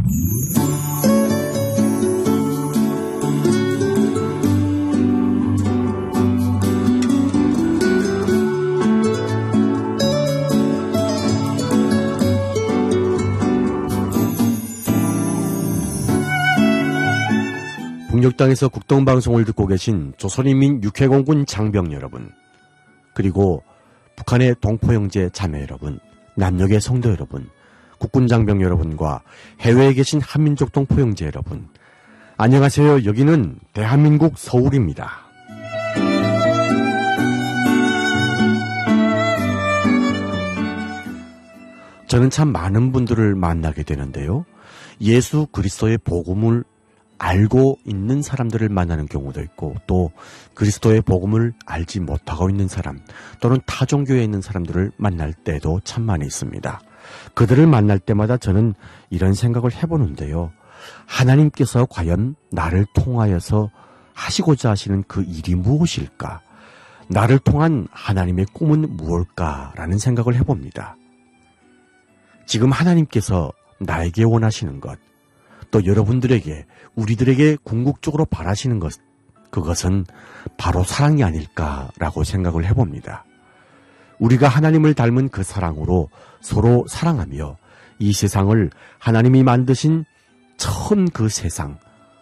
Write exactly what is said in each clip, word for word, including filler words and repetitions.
북녘 땅에서 국동방송을 듣고 계신 조선인민 육해공군 장병 여러분, 그리고 북한의 동포형제 자매 여러분, 남녘의 성도 여러분, 국군장병 여러분과 해외에 계신 한민족 동포형제 여러분, 안녕하세요. 여기는 대한민국 서울입니다. 저는 참 많은 분들을 만나게 되는데요. 예수 그리스도의 복음을 알고 있는 사람들을 만나는 경우도 있고, 또 그리스도의 복음을 알지 못하고 있는 사람, 또는 타종교에 있는 사람들을 만날 때도 참 많이 있습니다. 그들을 만날 때마다 저는 이런 생각을 해보는데요. 하나님께서 과연 나를 통하여서 하시고자 하시는 그 일이 무엇일까? 나를 통한 하나님의 꿈은 무엇일까라는 생각을 해봅니다. 지금 하나님께서 나에게 원하시는 것, 또 여러분들에게, 우리들에게 궁극적으로 바라시는 것, 그것은 바로 사랑이 아닐까라고 생각을 해봅니다. 우리가 하나님을 닮은 그 사랑으로 서로 사랑하며 이 세상을 하나님이 만드신 처음 그 세상,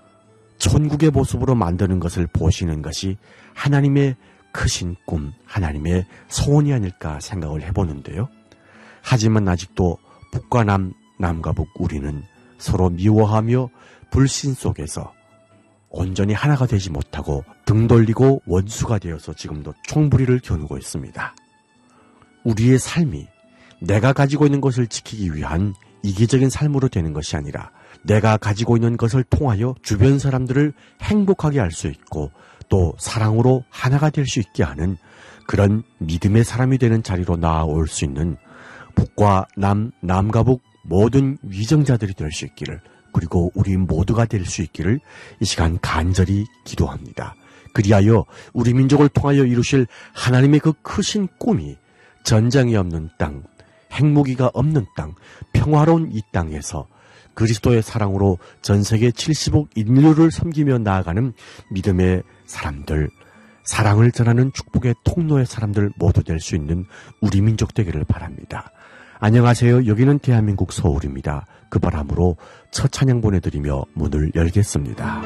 천국의 모습으로 만드는 것을 보시는 것이 하나님의 크신 꿈, 하나님의 소원이 아닐까 생각을 해보는데요. 하지만 아직도 북과 남, 남과 북 우리는 서로 미워하며 불신 속에서 온전히 하나가 되지 못하고 등 돌리고 원수가 되어서 지금도 총부리를 겨누고 있습니다. 우리의 삶이 내가 가지고 있는 것을 지키기 위한 이기적인 삶으로 되는 것이 아니라 내가 가지고 있는 것을 통하여 주변 사람들을 행복하게 할 수 있고 또 사랑으로 하나가 될 수 있게 하는 그런 믿음의 사람이 되는 자리로 나아올 수 있는 북과 남, 남과 북 모든 위정자들이 될 수 있기를, 그리고 우리 모두가 될 수 있기를 이 시간 간절히 기도합니다. 그리하여 우리 민족을 통하여 이루실 하나님의 그 크신 꿈이 전쟁이 없는 땅, 핵무기가 없는 땅, 평화로운 이 땅에서 그리스도의 사랑으로 전세계 칠십억 인류를 섬기며 나아가는 믿음의 사람들, 사랑을 전하는 축복의 통로의 사람들 모두 될 수 있는 우리 민족 되기를 바랍니다. 안녕하세요. 여기는 대한민국 서울입니다. 그 바람으로 첫 찬양 보내드리며 문을 열겠습니다.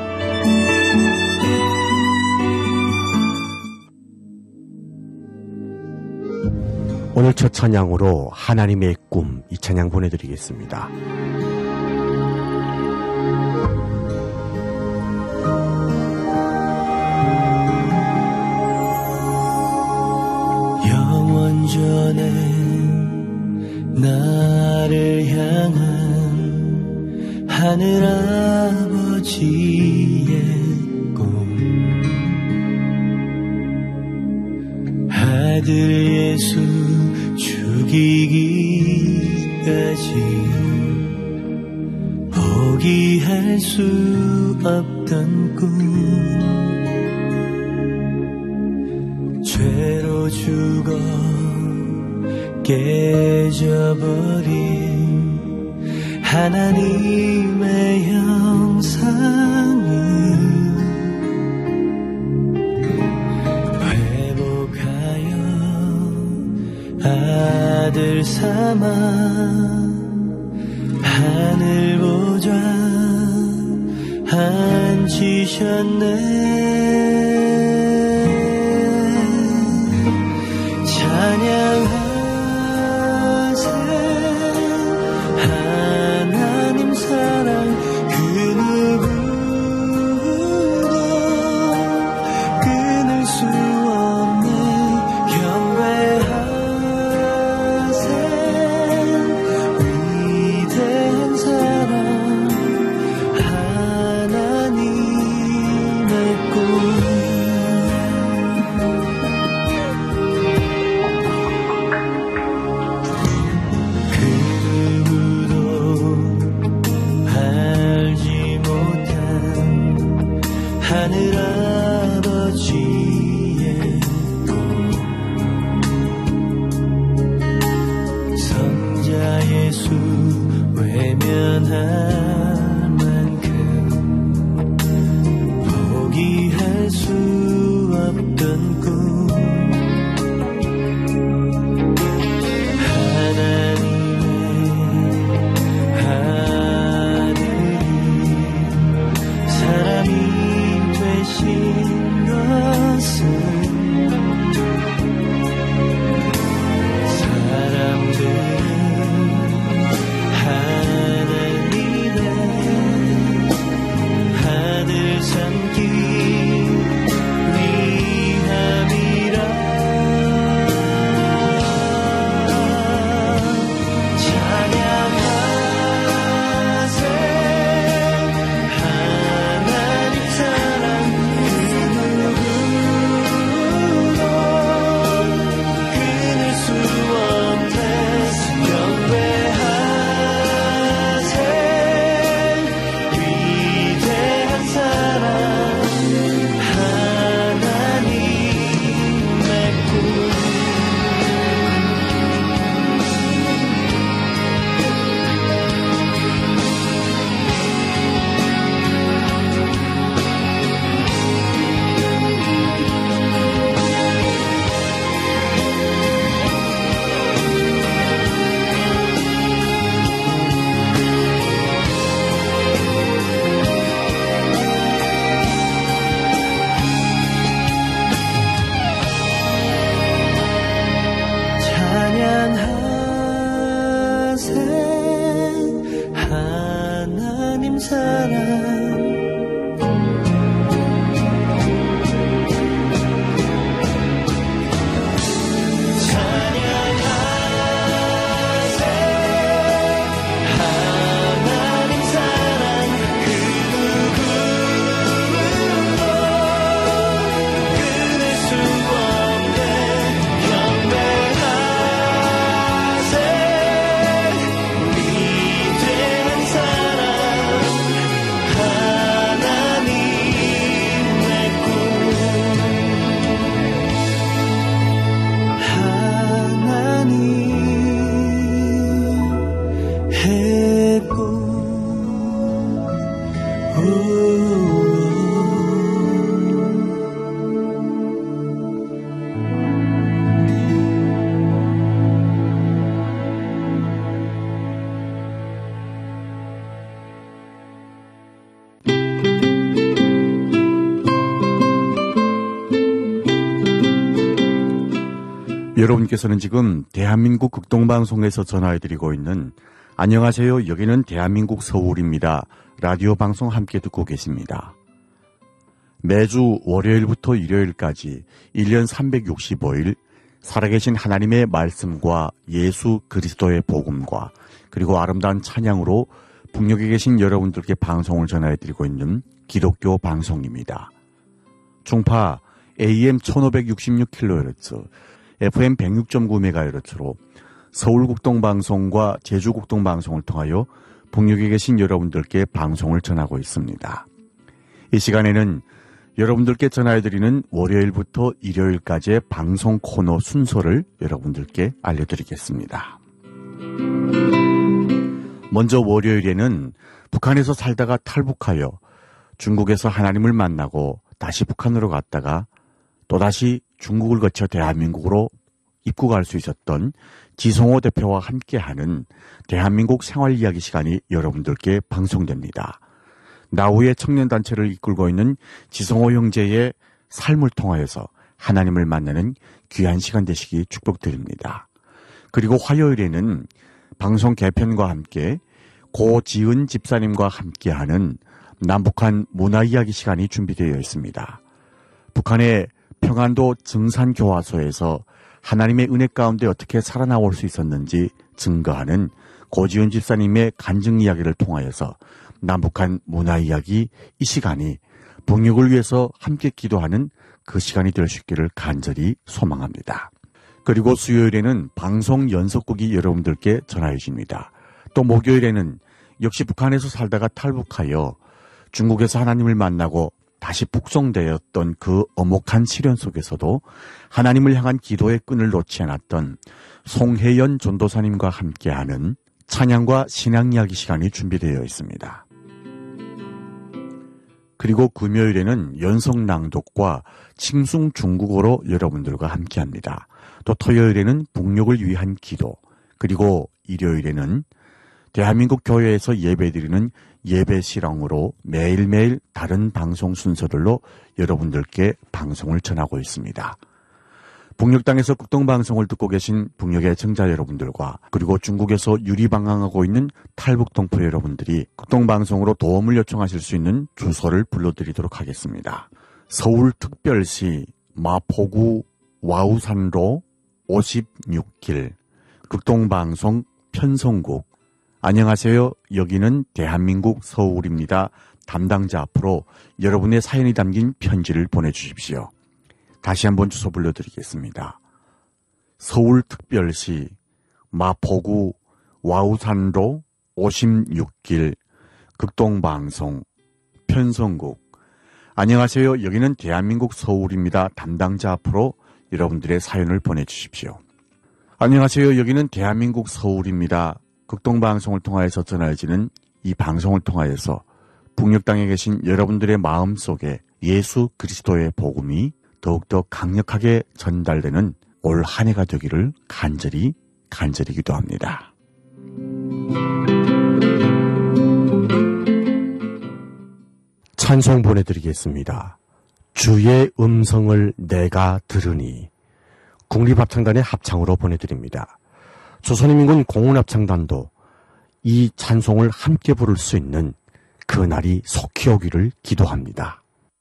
오늘 첫 찬양으로 하나님의 꿈, 이 찬양 보내드리겠습니다. 영원전에 나를 향한 하늘아버지의 꿈, 아들 예수 죽이기까지 포기할 수 없던 꿈, 죄로 죽어 깨져버린 하나님의 형상을 회복하여 아들 삼아 하늘 보좌 앉히셨네. 찬양하 사랑 그 누구도 끊을 수 없네. 경배하세 위대한 사랑 하나님의 꿈. 하늘아버지의 꿈, 성자 예수 외면한 사랑 여러분께서는 지금 대한민국 극동방송에서 전화해드리고 있는 안녕하세요. 여기는 대한민국 서울입니다. 라디오 방송 함께 듣고 계십니다. 매주 월요일부터 일요일까지 일 년 삼백육십오 일 살아계신 하나님의 말씀과 예수 그리스도의 복음과 그리고 아름다운 찬양으로 북녘에 계신 여러분들께 방송을 전해드리고 있는 기독교 방송입니다. 중파 에이엠 천오백육십육 킬로헤르츠 에프엠 백육 점 구 메가헤르츠로 서울국동방송과 제주국동방송을 통하여 북녘에 계신 여러분들께 방송을 전하고 있습니다. 이 시간에는 여러분들께 전해드리는 월요일부터 일요일까지의 방송 코너 순서를 여러분들께 알려드리겠습니다. 먼저 월요일에는 북한에서 살다가 탈북하여 중국에서 하나님을 만나고 다시 북한으로 갔다가 또다시 중국을 거쳐 대한민국으로 입국할 수 있었던 지성호 대표와 함께하는 대한민국 생활이야기 시간이 여러분들께 방송됩니다. 나우의 청년단체를 이끌고 있는 지성호 형제의 삶을 통하여서 하나님을 만나는 귀한 시간 되시기 축복드립니다. 그리고 화요일에는 방송 개편과 함께 고지은 집사님과 함께하는 남북한 문화이야기 시간이 준비되어 있습니다. 북한의 평안도 증산교화소에서 하나님의 은혜 가운데 어떻게 살아나올 수 있었는지 증거하는 고지은 집사님의 간증 이야기를 통하여서 남북한 문화 이야기 이 시간이 북녘을 위해서 함께 기도하는 그 시간이 될 수 있기를 간절히 소망합니다. 그리고 수요일에는 방송 연속극이 여러분들께 전하여 줍니다. 또 목요일에는 역시 북한에서 살다가 탈북하여 중국에서 하나님을 만나고 다시 북송되었던 그 엄혹한 시련 속에서도 하나님을 향한 기도의 끈을 놓지 않았던 송혜연 전도사님과 함께하는 찬양과 신앙 이야기 시간이 준비되어 있습니다. 그리고 금요일에는 연속 낭독과 칭숭 중국어로 여러분들과 함께합니다. 또 토요일에는 북녘을 위한 기도, 그리고 일요일에는 대한민국 교회에서 예배드리는 예배 실황으로 매일매일 다른 방송 순서들로 여러분들께 방송을 전하고 있습니다. 북녘 땅에서 극동방송을 듣고 계신 북녘의 청자 여러분들과 그리고 중국에서 유리방황하고 있는 탈북 동포 여러분들이 극동방송으로 도움을 요청하실 수 있는 주소를 불러드리도록 하겠습니다. 서울특별시 마포구 와우산로 오십육 길 극동방송 편성국. 안녕하세요. 여기는 대한민국 서울입니다. 담당자 앞으로 여러분의 사연이 담긴 편지를 보내주십시오. 다시 한번 주소 불러드리겠습니다. 서울특별시 마포구 와우산로 오십육 길 극동방송 편성국. 안녕하세요. 여기는 대한민국 서울입니다. 담당자 앞으로 여러분들의 사연을 보내주십시오. 안녕하세요. 여기는 대한민국 서울입니다. 극동방송을 통하여서 전해지는 이 방송을 통하여서 북녘 땅에 계신 여러분들의 마음속에 예수 그리스도의 복음이 더욱더 강력하게 전달되는 올 한 해가 되기를 간절히 간절히 기도합니다. 찬송 보내드리겠습니다. 주의 음성을 내가 들으니. 국립합창단의 합창으로 보내드립니다. 조선인민군 공훈합창단도 이 찬송을 함께 부를 수 있는 그 날이 속히 오기를 기도합니다.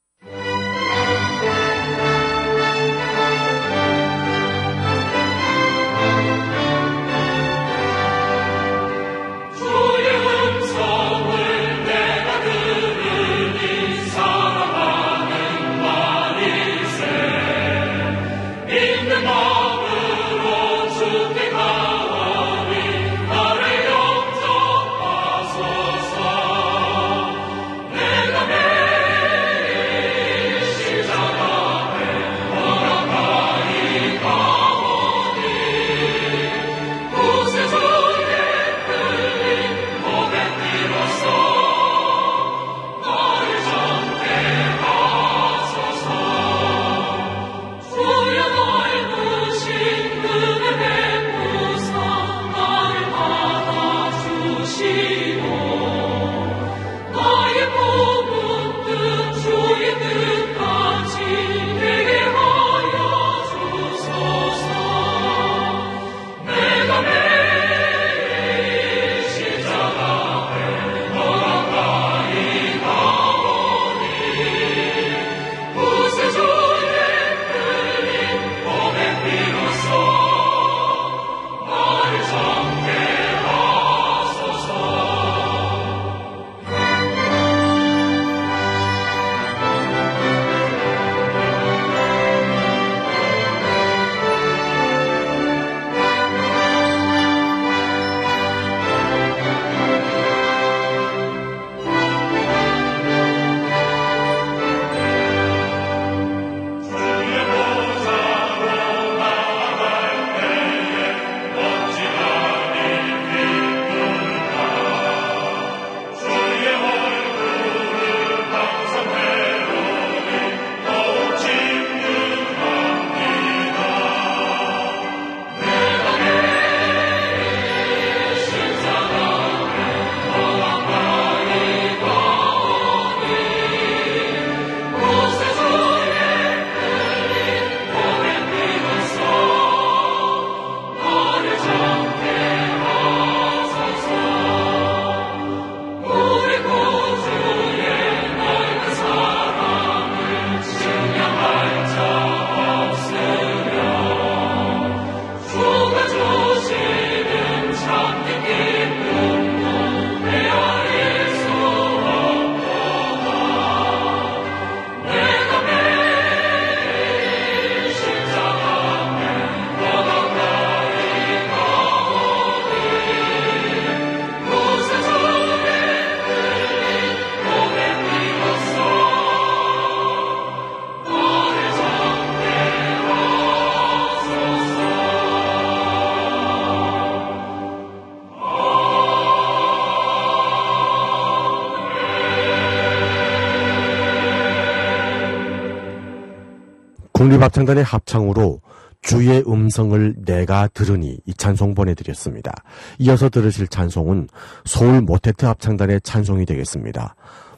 국립합창단의 합창으로 주의 음성을 내가 들으니 이 찬송 보내드렸습니다. 이어서 들으실 찬송은 서울 모테트 합창단의 찬송이 되겠습니다.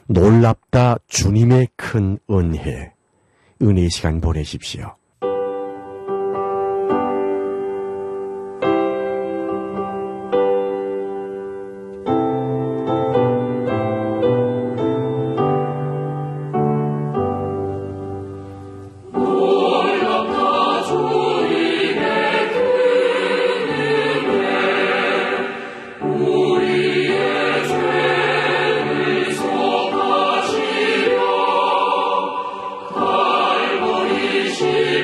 놀랍다 주님의 큰 은혜. 은혜의 시간 보내십시오. she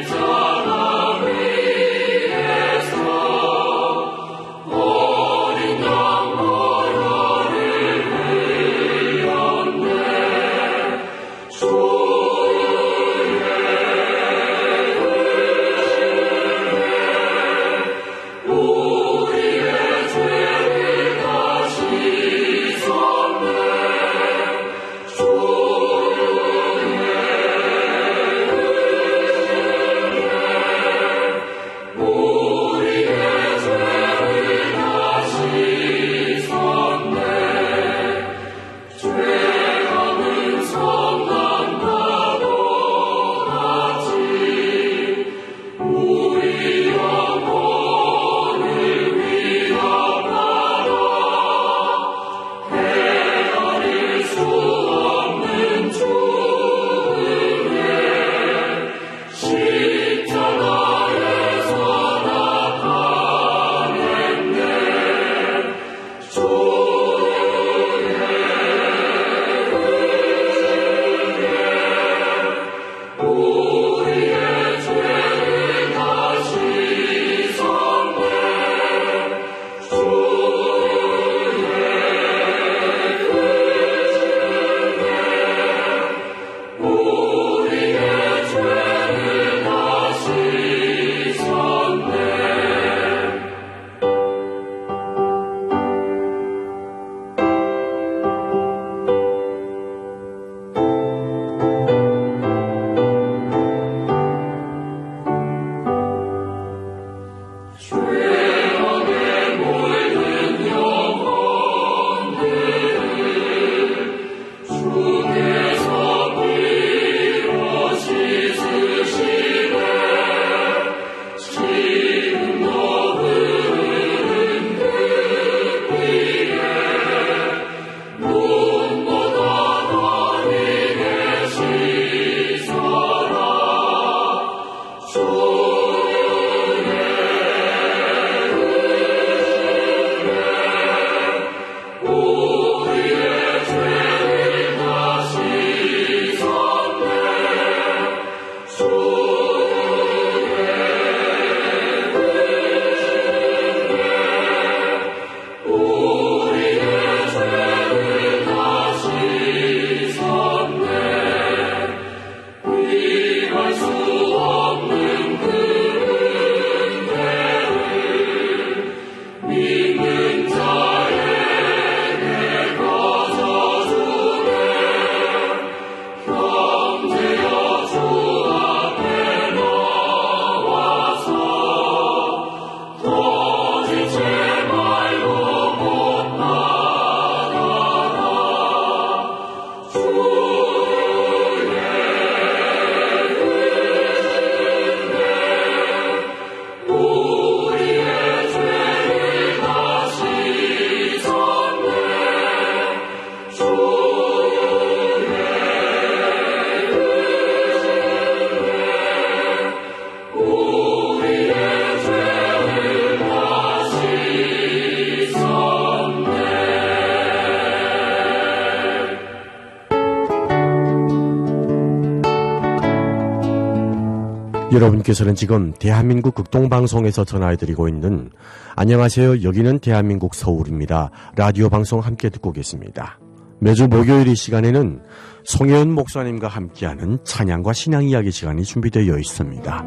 여러분께서는 지금 대한민국 극동방송에서 전화해드리고 있는 안녕하세요. 여기는 대한민국 서울입니다. 라디오 방송 함께 듣고 계십니다. 매주 목요일 이 시간에는 송혜연 목사님과 함께하는 찬양과 신앙 이야기 시간이 준비되어 있습니다.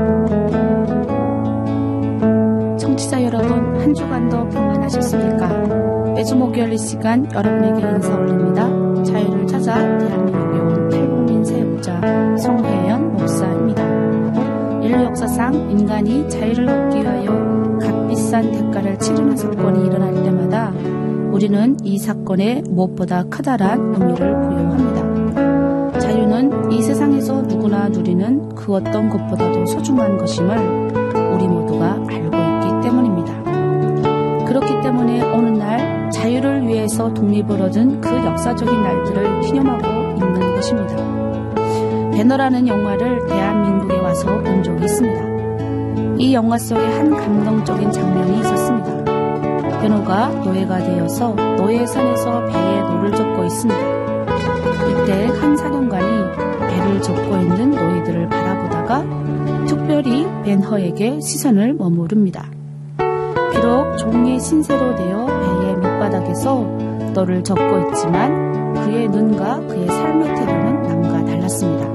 청취자 여러분, 한 주간도 평안하셨습니까? 매주 목요일 이 시간 여러분에게 인사 올립니다. 자유를 찾아 대한민국에 온 탈북민 세우자 송혜연 목사입니다. 인류 역사상 인간이 자유를 얻기 위하여 값비싼 대가를 치르는 사건이 일어날 때마다 우리는 이 사건에 무엇보다 커다란 의미를 부여합니다. 자유는 이 세상에서 누구나 누리는 그 어떤 것보다도 소중한 것임을 우리 모두가 알고 있기 때문입니다. 그렇기 때문에 어느 날 자유를 위해서 독립을 얻은 그 역사적인 날들을 기념하고 있는 것입니다. 배너라는 영화를 대한민국에 와서 본 적이 있습니다. 이 영화 속에 한 감동적인 장면이 있었습니다. 배너가 노예가 되어서 노예선에서 배에 노를 젓고 있습니다. 이때 한 사령관이 배를 젓고 있는 노예들을 바라보다가 특별히 벤허에게 시선을 머무릅니다. 비록 종의 신세로 되어 배의 밑바닥에서 너를 젓고 있지만 그의 눈과 그의 삶의 태도는 남과 달랐습니다.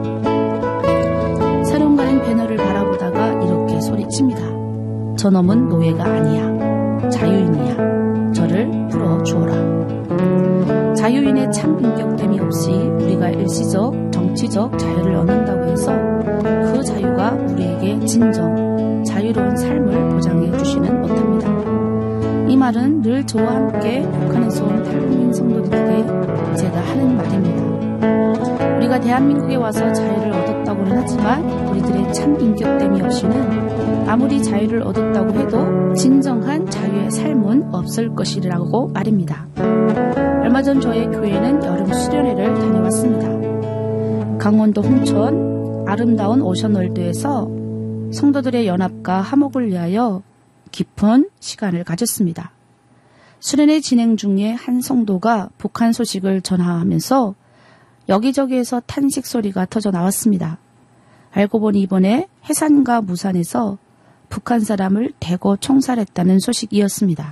사령관은 배너를 바라보다가 이렇게 소리칩니다. 저놈은 노예가 아니야. 자유인이야. 저를 풀어주어라. 자유인의 참 인격됨이 없이 우리가 일시적, 정치적 자유를 얻는다고 해서 그 자유가 우리에게 진정, 자유로운 삶을 보장해 주지는 못합니다. 이 말은 늘 저와 함께 북한에서 온 탈북민 성도들에게 제가 하는 말입니다. 우리가 대한민국에 와서 자유를 얻었다고는 하지만 우리들의 참 인격됨이 없이는 아무리 자유를 얻었다고 해도 진정한 자유의 삶은 없을 것이라고 말입니다. 얼마 전 저의 교회는 여름 수련회를 다녀왔습니다. 강원도 홍천 아름다운 오션월드에서 성도들의 연합과 화목을 위하여 깊은 시간을 가졌습니다. 수련회 진행 중에 한 성도가 북한 소식을 전하면서 여기저기에서 탄식 소리가 터져 나왔습니다. 알고 보니 이번에 해산과 무산에서 북한 사람을 대거 총살했다는 소식이었습니다.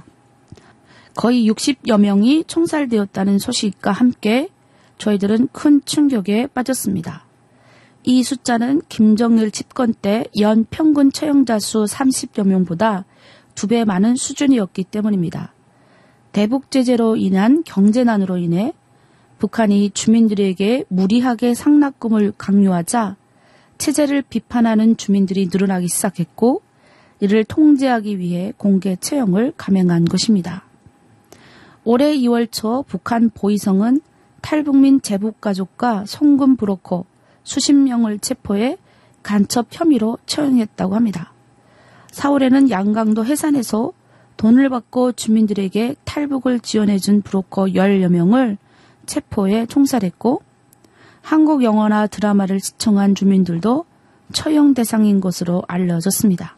거의 육십여 명이 총살되었다는 소식과 함께 저희들은 큰 충격에 빠졌습니다. 이 숫자는 김정일 집권 때 연 평균 처형자 수 삼십여 명보다 두 배 많은 수준이었기 때문입니다. 대북 제재로 인한 경제난으로 인해 북한이 주민들에게 무리하게 상납금을 강요하자 체제를 비판하는 주민들이 늘어나기 시작했고 이를 통제하기 위해 공개 처형을 감행한 것입니다. 올해 이월 초 북한 보위성은 탈북민 제북가족과 송금 브로커 수십 명을 체포해 간첩 혐의로 처형했다고 합니다. 사월에는 양강도 해산에서 돈을 받고 주민들에게 탈북을 지원해준 브로커 열여 명을 체포해 총살했고 한국 영화나 드라마를 시청한 주민들도 처형 대상인 것으로 알려졌습니다.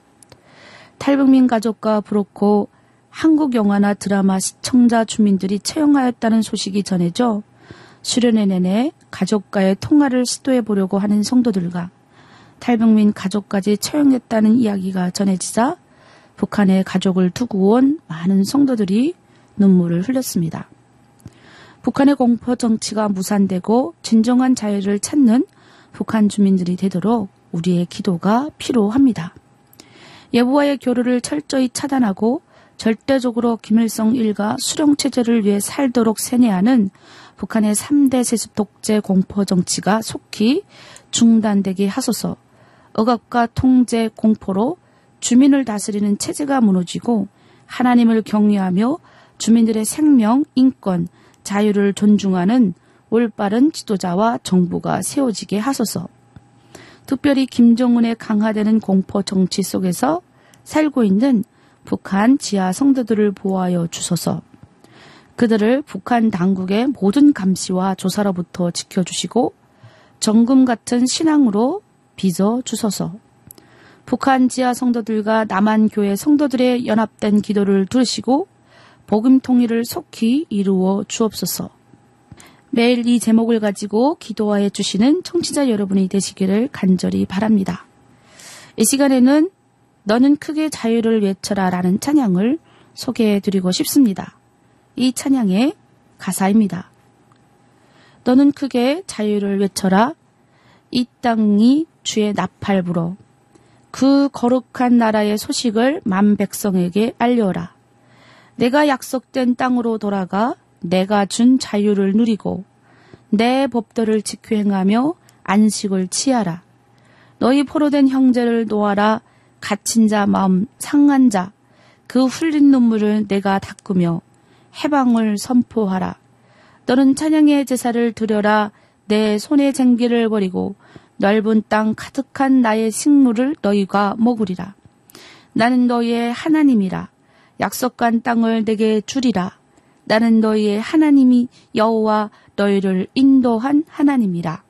탈북민 가족과 브로커 한국 영화나 드라마 시청자 주민들이 처형하였다는 소식이 전해져 수련회 내내 가족과의 통화를 시도해보려고 하는 성도들과 탈북민 가족까지 처형했다는 이야기가 전해지자 북한에 가족을 두고 온 많은 성도들이 눈물을 흘렸습니다. 북한의 공포 정치가 무산되고 진정한 자유를 찾는 북한 주민들이 되도록 우리의 기도가 필요합니다. 예부와의 교류를 철저히 차단하고 절대적으로 김일성 일가 수령체제를 위해 살도록 세뇌하는 북한의 삼 대 세습 독재 공포 정치가 속히 중단되게 하소서. 억압과 통제 공포로 주민을 다스리는 체제가 무너지고 하나님을 경외하며 주민들의 생명, 인권, 자유를 존중하는 올바른 지도자와 정부가 세워지게 하소서. 특별히 김정은의 강화되는 공포 정치 속에서 살고 있는 북한 지하 성도들을 보호하여 주소서. 그들을 북한 당국의 모든 감시와 조사로부터 지켜주시고 정금 같은 신앙으로 빚어 주소서. 북한 지하 성도들과 남한 교회 성도들의 연합된 기도를 들으시고 복음 통일을 속히 이루어 주옵소서. 매일 이 제목을 가지고 기도하여 주시는 청취자 여러분이 되시기를 간절히 바랍니다. 이 시간에는 너는 크게 자유를 외쳐라 라는 찬양을 소개해드리고 싶습니다. 이 찬양의 가사입니다. 너는 크게 자유를 외쳐라. 이 땅이 주의 나팔 불어 그 거룩한 나라의 소식을 만 백성에게 알려라. 내가 약속된 땅으로 돌아가 내가 준 자유를 누리고 내 법도를 지켜 행하며 안식을 취하라. 너희 포로된 형제를 놓아라. 갇힌 자 마음 상한 자 그 흘린 눈물을 내가 닦으며 해방을 선포하라. 너는 찬양의 제사를 드려라. 내 손의 쟁기를 버리고 넓은 땅 가득한 나의 식물을 너희가 먹으리라. 나는 너희의 하나님이라. 약속한 땅을 내게 주리라. 나는 너희의 하나님이 여호와 너희를 인도한 하나님이라.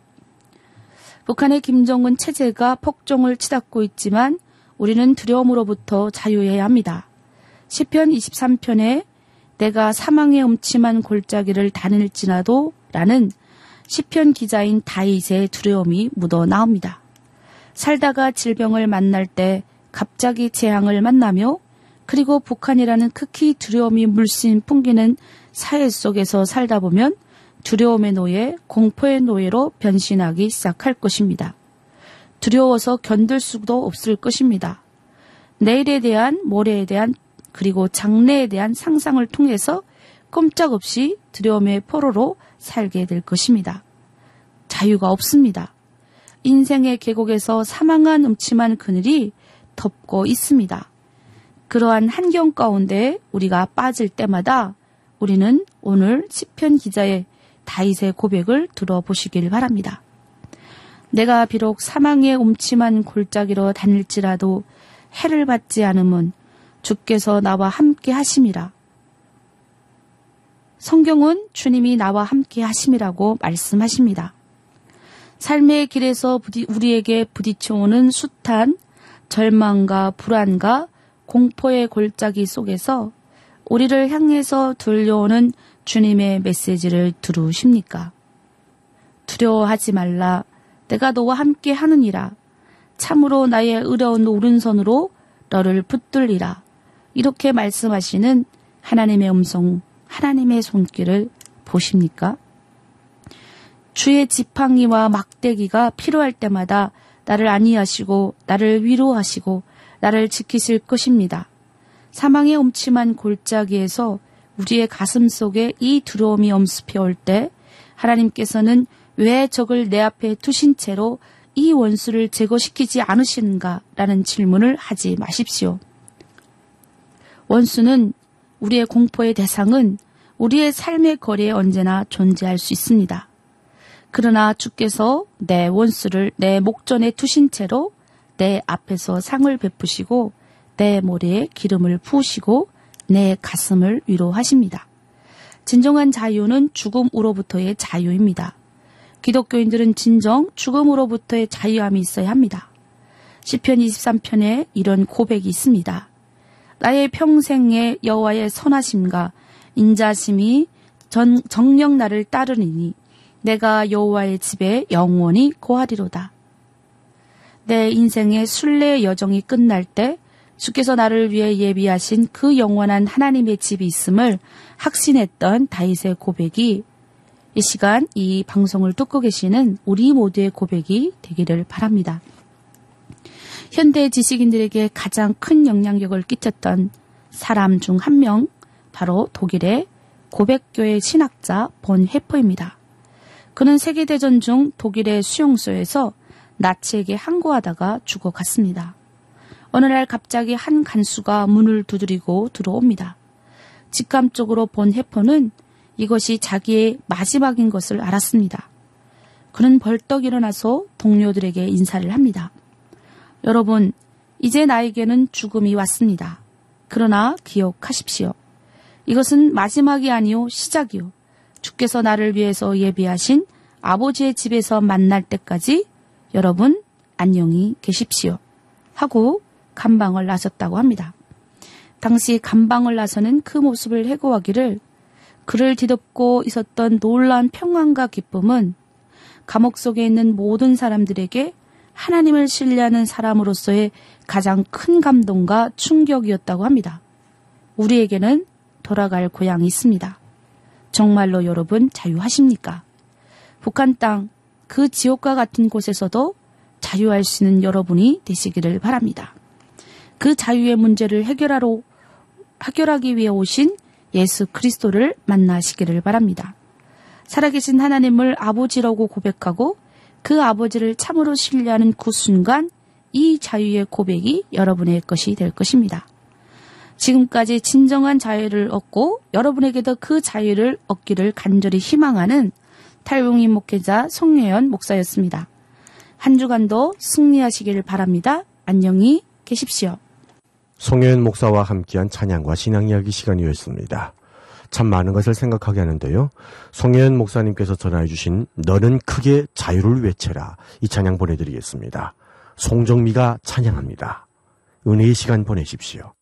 북한의 김정은 체제가 폭종을 치닫고 있지만 우리는 두려움으로부터 자유해야 합니다. 시편 이십삼 편에 내가 사망의 음침한 골짜기를 다닐지라도 라는 시편 기자인 다윗의 두려움이 묻어 나옵니다. 살다가 질병을 만날 때 갑자기 재앙을 만나며 그리고 북한이라는 극히 두려움이 물씬 풍기는 사회 속에서 살다 보면 두려움의 노예, 공포의 노예로 변신하기 시작할 것입니다. 두려워서 견딜 수도 없을 것입니다. 내일에 대한, 모레에 대한, 그리고 장래에 대한 상상을 통해서 꼼짝없이 두려움의 포로로 살게 될 것입니다. 자유가 없습니다. 인생의 계곡에서 사망한 음침한 그늘이 덮고 있습니다. 그러한 환경 가운데 우리가 빠질 때마다 우리는 오늘 시편 기자의 다윗의 고백을 들어보시길 바랍니다. 내가 비록 사망의 음침한 골짜기로 다닐지라도 해를 받지 않음은 주께서 나와 함께 하심이라. 성경은 주님이 나와 함께 하심이라고 말씀하십니다. 삶의 길에서 부디, 우리에게 부딪혀오는 숱한 절망과 불안과 공포의 골짜기 속에서 우리를 향해서 들려오는 주님의 메시지를 들으십니까? 두려워하지 말라. 내가 너와 함께 하느니라. 참으로 나의 의로운 오른손으로 너를 붙들리라. 이렇게 말씀하시는 하나님의 음성, 하나님의 손길을 보십니까? 주의 지팡이와 막대기가 필요할 때마다 나를 안위하시고 나를 위로하시고 나를 지키실 것입니다. 사망의 음침한 골짜기에서 우리의 가슴 속에 이 두려움이 엄습해 올 때 하나님께서는 왜 적을 내 앞에 두신 채로 이 원수를 제거시키지 않으시는가? 라는 질문을 하지 마십시오. 원수는 우리의 공포의 대상은 우리의 삶의 거리에 언제나 존재할 수 있습니다. 그러나 주께서 내 원수를 내 목전에 두신 채로 내 앞에서 상을 베푸시고 내 머리에 기름을 부으시고 내 가슴을 위로하십니다. 진정한 자유는 죽음으로부터의 자유입니다. 기독교인들은 진정 죽음으로부터의 자유함이 있어야 합니다. 시편 이십삼 편에 이런 고백이 있습니다. 나의 평생의 여호와의 선하심과 인자심이 전, 정녕 나를 따르리니 내가 여호와의 집에 영원히 거하리로다. 내 인생의 순례의 여정이 끝날 때 주께서 나를 위해 예비하신 그 영원한 하나님의 집이 있음을 확신했던 다윗의 고백이 이 시간 이 방송을 듣고 계시는 우리 모두의 고백이 되기를 바랍니다. 현대 지식인들에게 가장 큰 영향력을 끼쳤던 사람 중 한 명, 바로 독일의 고백교회 신학자 본 헤퍼입니다. 그는 세계대전 중 독일의 수용소에서 나치에게 항거하다가 죽어갔습니다. 어느 날 갑자기 한 간수가 문을 두드리고 들어옵니다. 직감적으로 본 헤퍼는 이것이 자기의 마지막인 것을 알았습니다. 그는 벌떡 일어나서 동료들에게 인사를 합니다. 여러분, 이제 나에게는 죽음이 왔습니다. 그러나 기억하십시오. 이것은 마지막이 아니요 시작이요. 주께서 나를 위해서 예비하신 아버지의 집에서 만날 때까지 여러분 안녕히 계십시오. 하고 감방을 나섰다고 합니다. 당시 감방을 나서는 그 모습을 해고하기를 그를 뒤덮고 있었던 놀라운 평안과 기쁨은 감옥 속에 있는 모든 사람들에게 하나님을 신뢰하는 사람으로서의 가장 큰 감동과 충격이었다고 합니다. 우리에게는 돌아갈 고향이 있습니다. 정말로 여러분 자유하십니까? 북한 땅, 그 지옥과 같은 곳에서도 자유할 수 있는 여러분이 되시기를 바랍니다. 그 자유의 문제를 해결하러, 해결하기 위해 오신 예수 그리스도를 만나시기를 바랍니다. 살아계신 하나님을 아버지라고 고백하고 그 아버지를 참으로 신뢰하는 그 순간 이 자유의 고백이 여러분의 것이 될 것입니다. 지금까지 진정한 자유를 얻고 여러분에게도 그 자유를 얻기를 간절히 희망하는 탈북민 목회자 송예연 목사였습니다. 한 주간도 승리하시기를 바랍니다. 안녕히 계십시오. 송예연 목사와 함께한 찬양과 신앙이야기 시간이었습니다. 참 많은 것을 생각하게 하는데요. 송예연 목사님께서 전화해 주신 너는 크게 자유를 외쳐라, 이 찬양 보내드리겠습니다. 송정미가 찬양합니다. 은혜의 시간 보내십시오.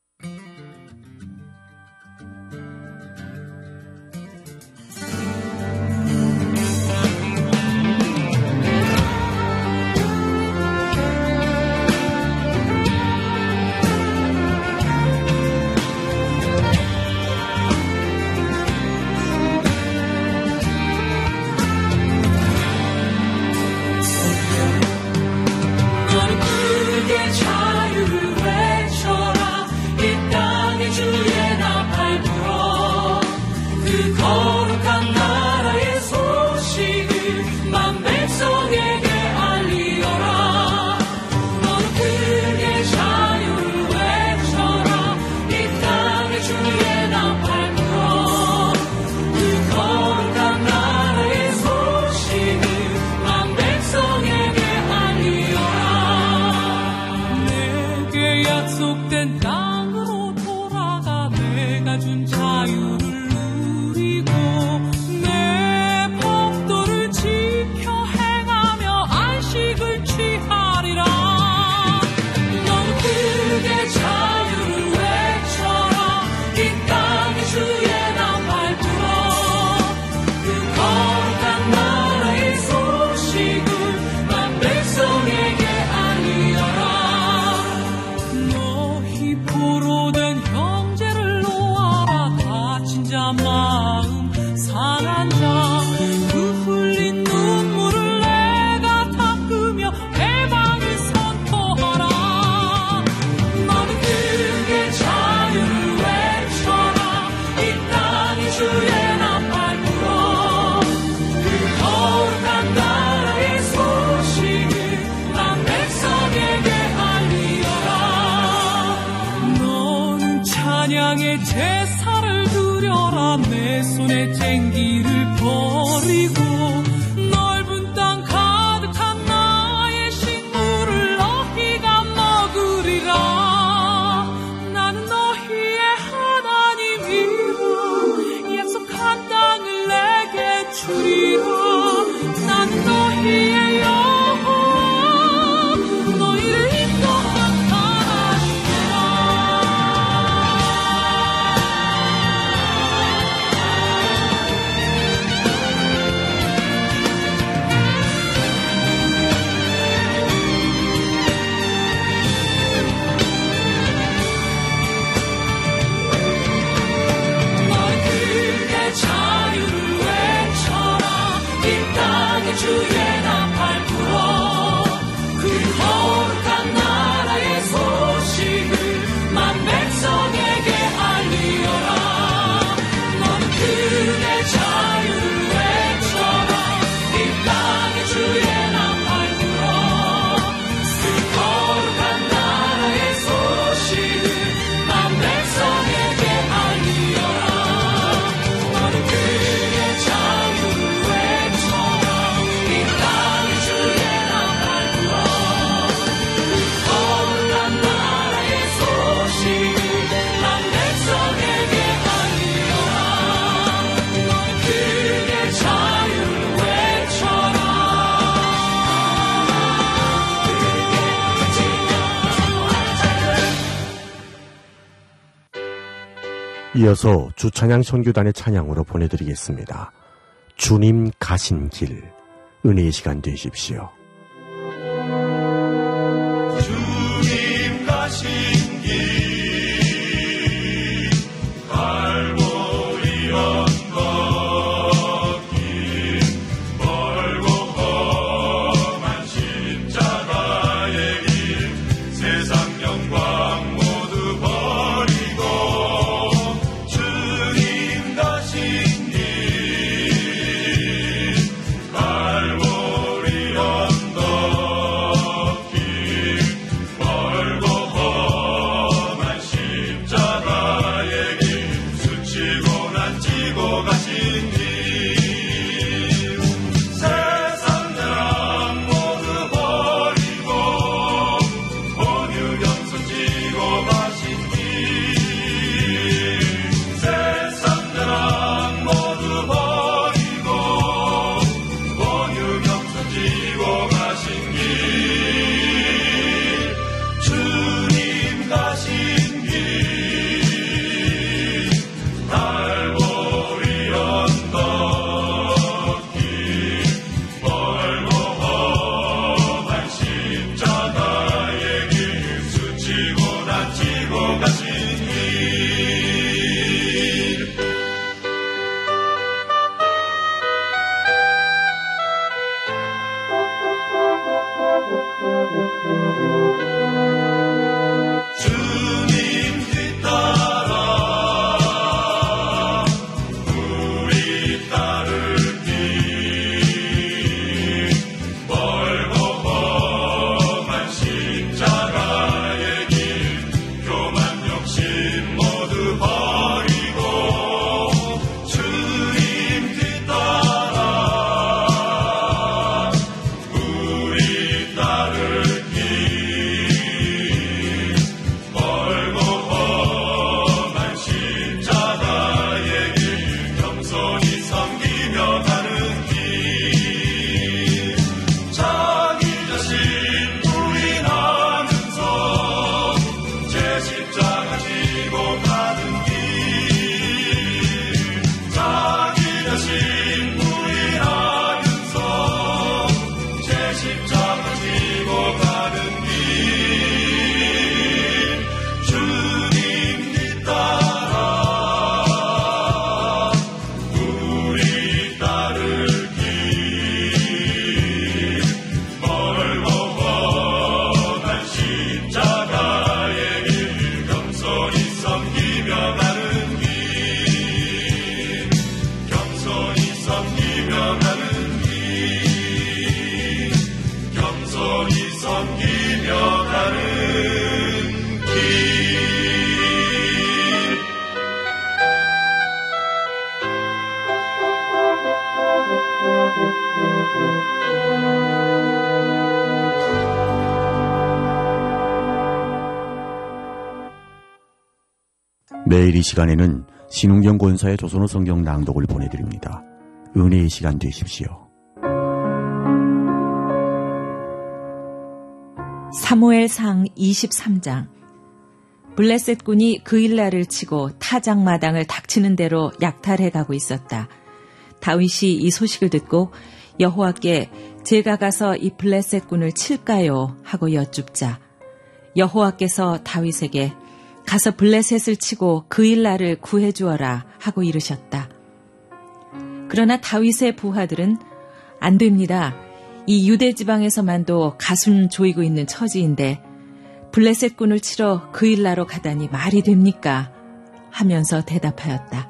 이어서 주찬양 선교단의 찬양으로 보내드리겠습니다. 주님 가신 길, 은혜의 시간 되십시오. 매일 이 시간에는 신웅경 권사의 조선어 성경 낭독을 보내드립니다. 은혜의 시간 되십시오. 사무엘상 이십삼 장. 블레셋 군이 그일라를 치고 타작 마당을 닥치는 대로 약탈해 가고 있었다. 다윗이 이 소식을 듣고 여호와께 제가 가서 이 블레셋 군을 칠까요? 하고 여쭙자 여호와께서 다윗에게 가서 블레셋을 치고 그일라를 구해주어라 하고 이르셨다. 그러나 다윗의 부하들은 안 됩니다. 이 유대 지방에서만도 가순 조이고 있는 처지인데 블레셋 군을 치러 그일라로 가다니 말이 됩니까? 하면서 대답하였다.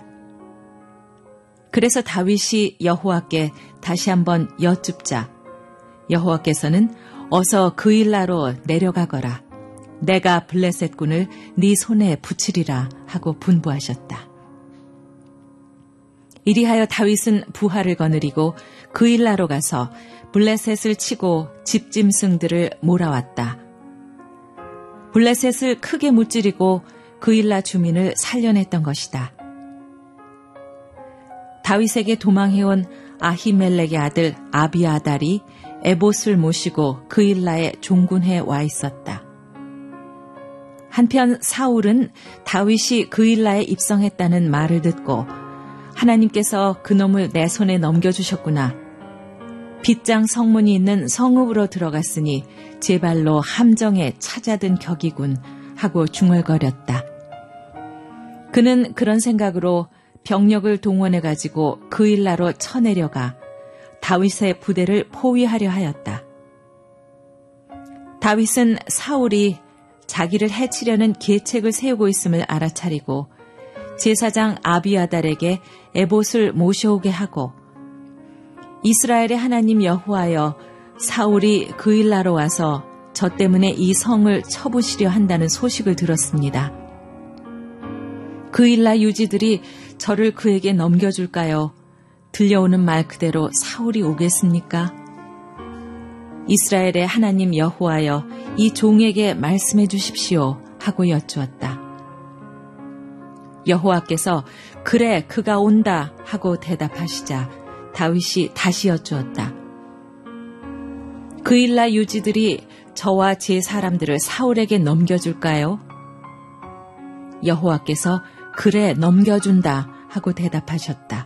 그래서 다윗이 여호와께 다시 한번 여쭙자 여호와께서는 어서 그일라로 내려가거라. 내가 블레셋 군을 네 손에 붙이리라 하고 분부하셨다. 이리하여 다윗은 부하를 거느리고 그일라로 가서 블레셋을 치고 집짐승들을 몰아왔다. 블레셋을 크게 무찌르고 그일라 주민을 살려냈던 것이다. 다윗에게 도망해온 아히멜렉의 아들 아비아달이 에봇을 모시고 그일라에 종군해 와 있었다. 한편 사울은 다윗이 그일라에 입성했다는 말을 듣고 하나님께서 그놈을 내 손에 넘겨주셨구나. 빗장 성문이 있는 성읍으로 들어갔으니 제 발로 함정에 찾아든 격이군 하고 중얼거렸다. 그는 그런 생각으로 병력을 동원해가지고 그일라로 쳐내려가 다윗의 부대를 포위하려 하였다. 다윗은 사울이 자기를 해치려는 계책을 세우고 있음을 알아차리고 제사장 아비아달에게 에봇을 모셔오게 하고 이스라엘의 하나님 여호와여 사울이 그일라로 와서 저 때문에 이 성을 쳐부시려 한다는 소식을 들었습니다. 그일라 유지들이 저를 그에게 넘겨줄까요? 들려오는 말 그대로 사울이 오겠습니까? 이스라엘의 하나님 여호와여 이 종에게 말씀해 주십시오 하고 여쭈었다. 여호와께서 그래 그가 온다 하고 대답하시자 다윗이 다시 여쭈었다. 그일라 유지들이 저와 제 사람들을 사울에게 넘겨줄까요? 여호와께서 그래 넘겨준다 하고 대답하셨다.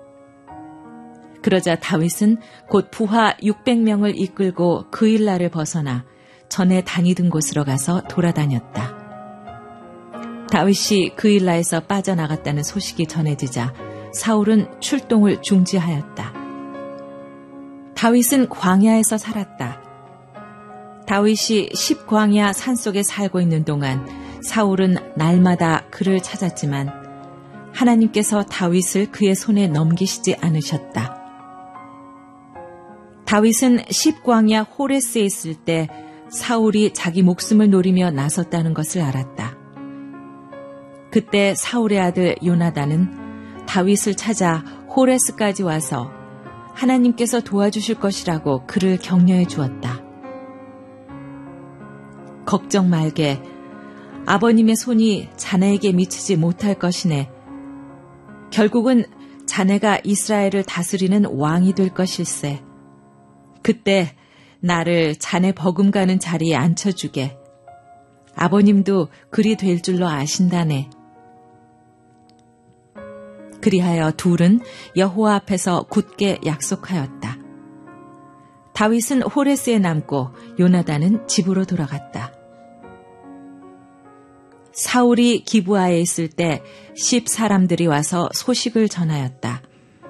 그러자 다윗은 곧 부하 육백 명을 이끌고 그일라를 벗어나 전에 다니던 곳으로 가서 돌아다녔다. 다윗이 그일라에서 빠져나갔다는 소식이 전해지자 사울은 출동을 중지하였다. 다윗은 광야에서 살았다. 다윗이 십광야 산속에 살고 있는 동안 사울은 날마다 그를 찾았지만 하나님께서 다윗을 그의 손에 넘기시지 않으셨다. 다윗은 십광야 호레스에 있을 때 사울이 자기 목숨을 노리며 나섰다는 것을 알았다. 그때 사울의 아들 요나단은 다윗을 찾아 호레스까지 와서 하나님께서 도와주실 것이라고 그를 격려해 주었다. 걱정 말게. 아버님의 손이 자네에게 미치지 못할 것이네. 결국은 자네가 이스라엘을 다스리는 왕이 될 것일세. 그때 나를 자네 버금가는 자리에 앉혀주게. 아버님도 그리 될 줄로 아신다네. 그리하여 둘은 여호와 앞에서 굳게 약속하였다. 다윗은 호레스에 남고 요나단은 집으로 돌아갔다. 사울이 기브아에 있을 때 십 사람들이 와서 소식을 전하였다.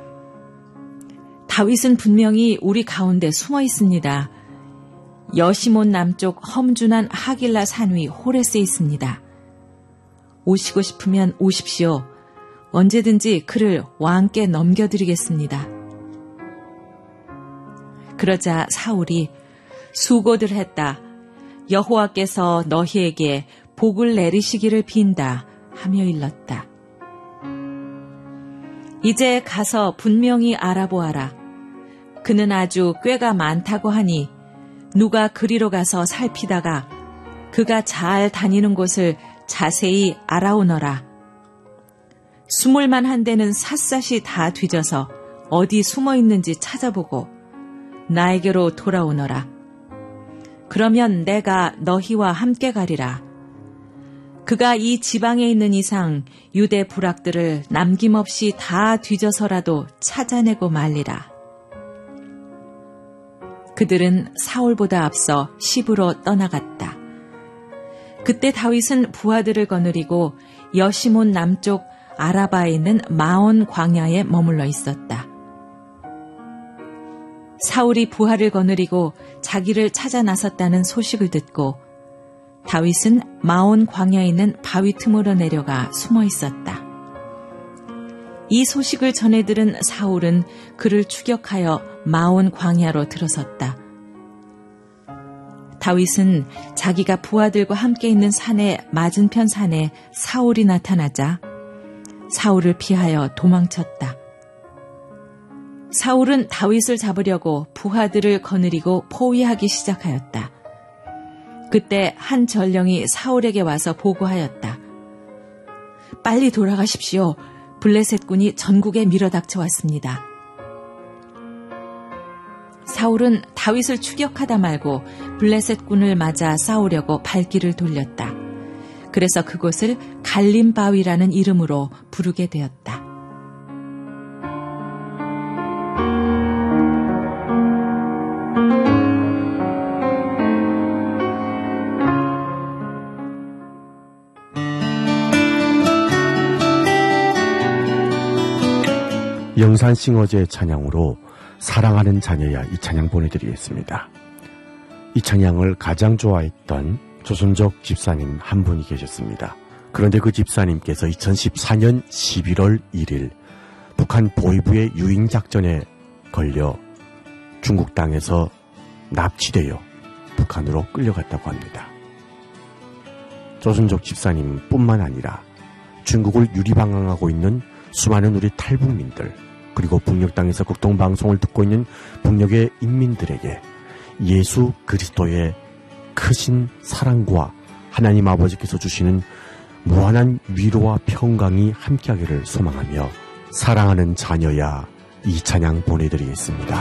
다윗은 분명히 우리 가운데 숨어 있습니다. 여시몬 남쪽 험준한 하길라 산 위 호레스에 있습니다. 오시고 싶으면 오십시오. 언제든지 그를 왕께 넘겨드리겠습니다. 그러자 사울이 수고들 했다. 여호와께서 너희에게 복을 내리시기를 빈다 하며 일렀다. 이제 가서 분명히 알아보아라. 그는 아주 꾀가 많다고 하니 누가 그리로 가서 살피다가 그가 잘 다니는 곳을 자세히 알아오너라. 숨을만 한 데는 샅샅이 다 뒤져서 어디 숨어 있는지 찾아보고 나에게로 돌아오너라. 그러면 내가 너희와 함께 가리라. 그가 이 지방에 있는 이상 유대 부락들을 남김없이 다 뒤져서라도 찾아내고 말리라. 그들은 사울보다 앞서 시브로 떠나갔다. 그때 다윗은 부하들을 거느리고 여시몬 남쪽 아라바에 있는 마온 광야에 머물러 있었다. 사울이 부하를 거느리고 자기를 찾아 나섰다는 소식을 듣고 다윗은 마온 광야에 있는 바위 틈으로 내려가 숨어 있었다. 이 소식을 전해 들은 사울은 그를 추격하여 마온 광야로 들어섰다. 다윗은 자기가 부하들과 함께 있는 산의 맞은편 산에 사울이 나타나자 사울을 피하여 도망쳤다. 사울은 다윗을 잡으려고 부하들을 거느리고 포위하기 시작하였다. 그때 한 전령이 사울에게 와서 보고하였다. 빨리 돌아가십시오. 블레셋군이 전국에 밀어닥쳐 왔습니다. 사울은 다윗을 추격하다 말고 블레셋군을 맞아 싸우려고 발길을 돌렸다. 그래서 그곳을 갈림바위라는 이름으로 부르게 되었다. 영산싱어제 찬양으로 사랑하는 자녀야 이 찬양 보내드리겠습니다. 이 찬양을 가장 좋아했던 조선족 집사님 한 분이 계셨습니다. 그런데 그 집사님께서 이천십사 년 십일월 일일 북한 보위부의 유인작전에 걸려 중국 땅에서 납치되어 북한으로 끌려갔다고 합니다. 조선족 집사님 뿐만 아니라 중국을 유리방황하고 있는 수많은 우리 탈북민들, 그리고 북녘 땅에서 국동방송을 듣고 있는 북녘의 인민들에게 예수 그리스도의 크신 사랑과 하나님 아버지께서 주시는 무한한 위로와 평강이 함께하기를 소망하며 사랑하는 자녀야 이 찬양 보내드리겠습니다.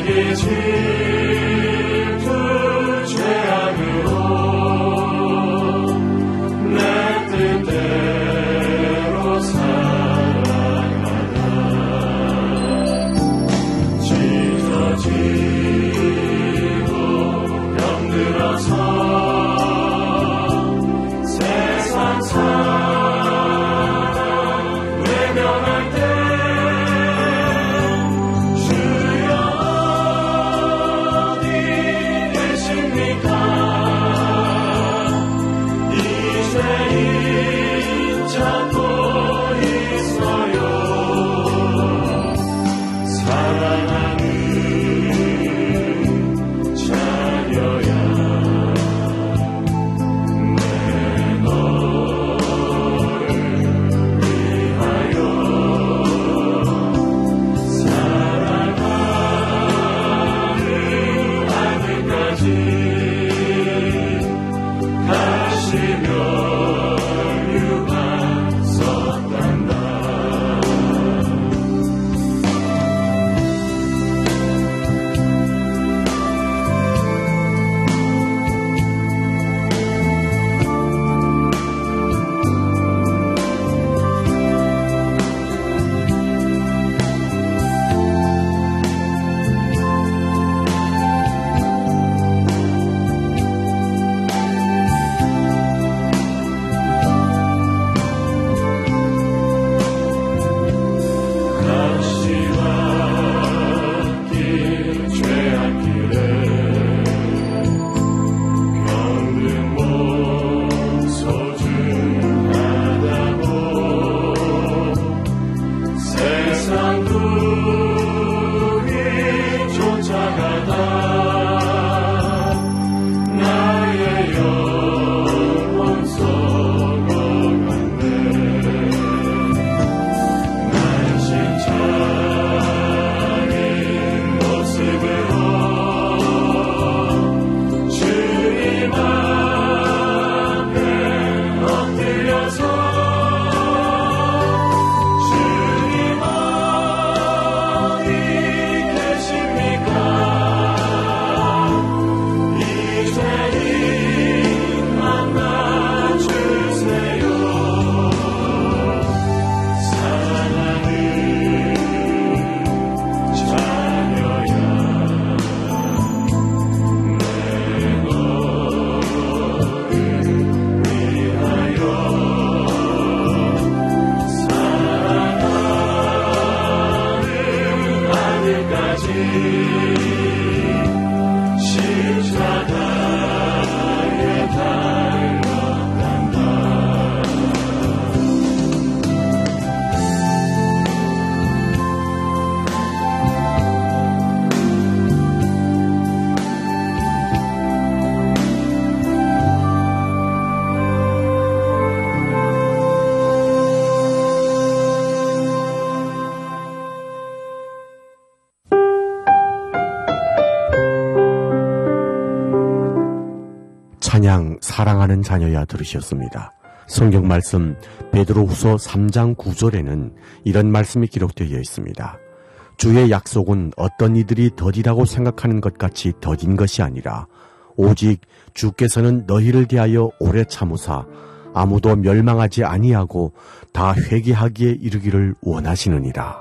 찬양 사랑하는 자녀야 들으셨습니다. 성경 말씀 베드로후서 삼 장 구 절에는 이런 말씀이 기록되어 있습니다. 주의 약속은 어떤 이들이 더디라고 생각하는 것 같이 더딘 것이 아니라 오직 주께서는 너희를 대하여 오래 참으사 아무도 멸망하지 아니하고 다 회개하기에 이르기를 원하시느니라.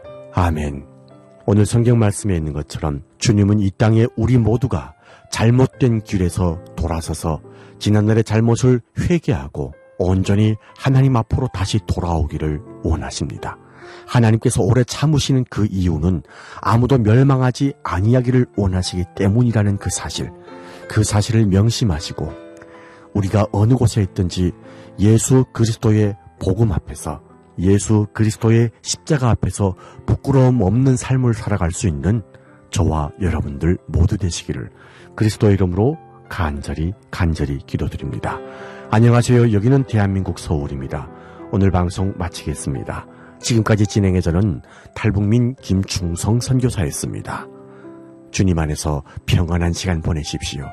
아멘. 오늘 성경 말씀에 있는 것처럼 주님은 이 땅에 우리 모두가 잘못된 길에서 돌아서서 지난날의 잘못을 회개하고 온전히 하나님 앞으로 다시 돌아오기를 원하십니다. 하나님께서 오래 참으시는 그 이유는 아무도 멸망하지 아니하기를 원하시기 때문이라는 그 사실, 그 사실을 명심하시고 우리가 어느 곳에 있든지 예수 그리스도의 복음 앞에서, 예수 그리스도의 십자가 앞에서 부끄러움 없는 삶을 살아갈 수 있는 저와 여러분들 모두 되시기를 그리스도의 이름으로 간절히 간절히 기도드립니다. 안녕하세요. 여기는 대한민국 서울입니다. 오늘 방송 마치겠습니다. 지금까지 진행해 저는 탈북민 김충성 선교사였습니다. 주님 안에서 평안한 시간 보내십시오.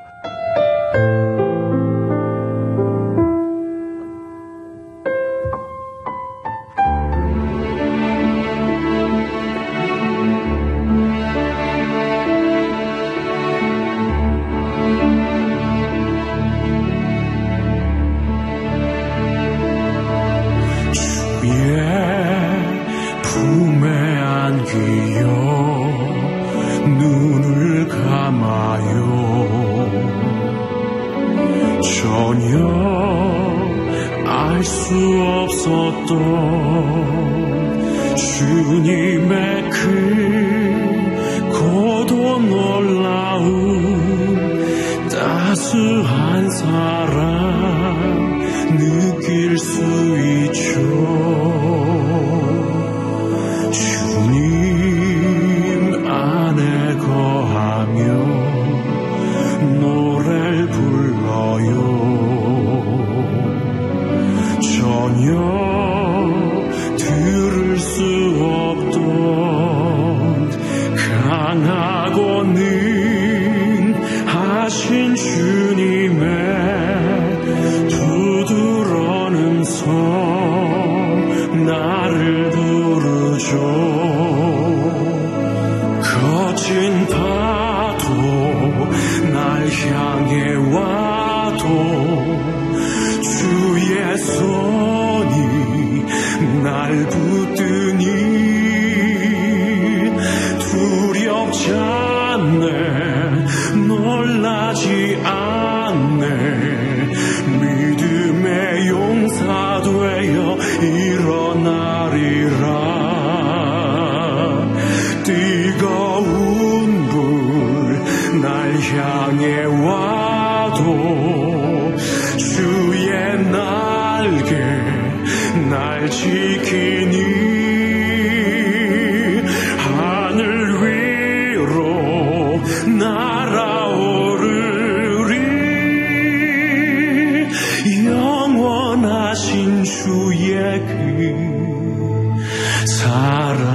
감하여 전혀 알 수 없었던 주님의 그 고도 놀라운 따스한 사랑 느낄 수 있죠. 주님 안에 거하며 노래를 불러요. 전혀 들을 수 없던 강하고 능하신 주님의 두드러는 손 나를 부르죠. 거친 파도 날 향해 와도 주의 손이 날 붙드니 두렵지 않네, 놀라지 않네. 믿음의 용사 되어 일어나리라. 뜨거운 불 날 향해 와도 주의 날개 날 지키니 하늘 위로 날아오르리. 영원하신 주의 그 사랑.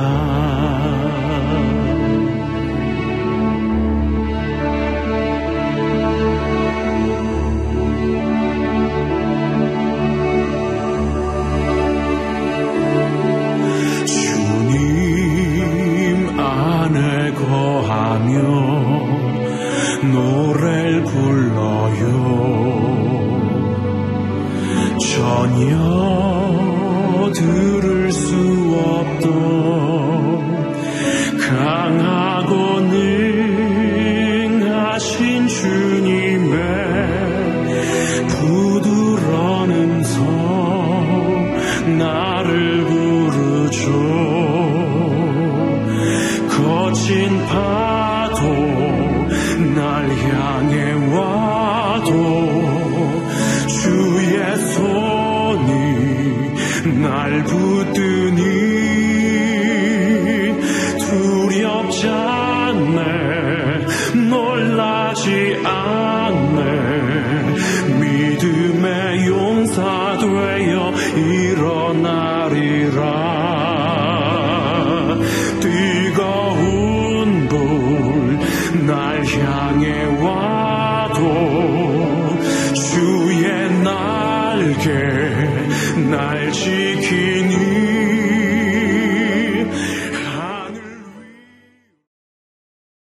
거하며 노래를 불러요. 전혀 들을 수 없던 강하고 능하신 주님의 부드러운 손 나를 부르죠. 거친 파도 날 향해 와도 주의 손이 날 붙드니 두렵지 않네, 놀라지 않네. 믿음의 용사 되어 일어나리라. 뜨거운 불 날 향해 와도 주의 날개 날 지키니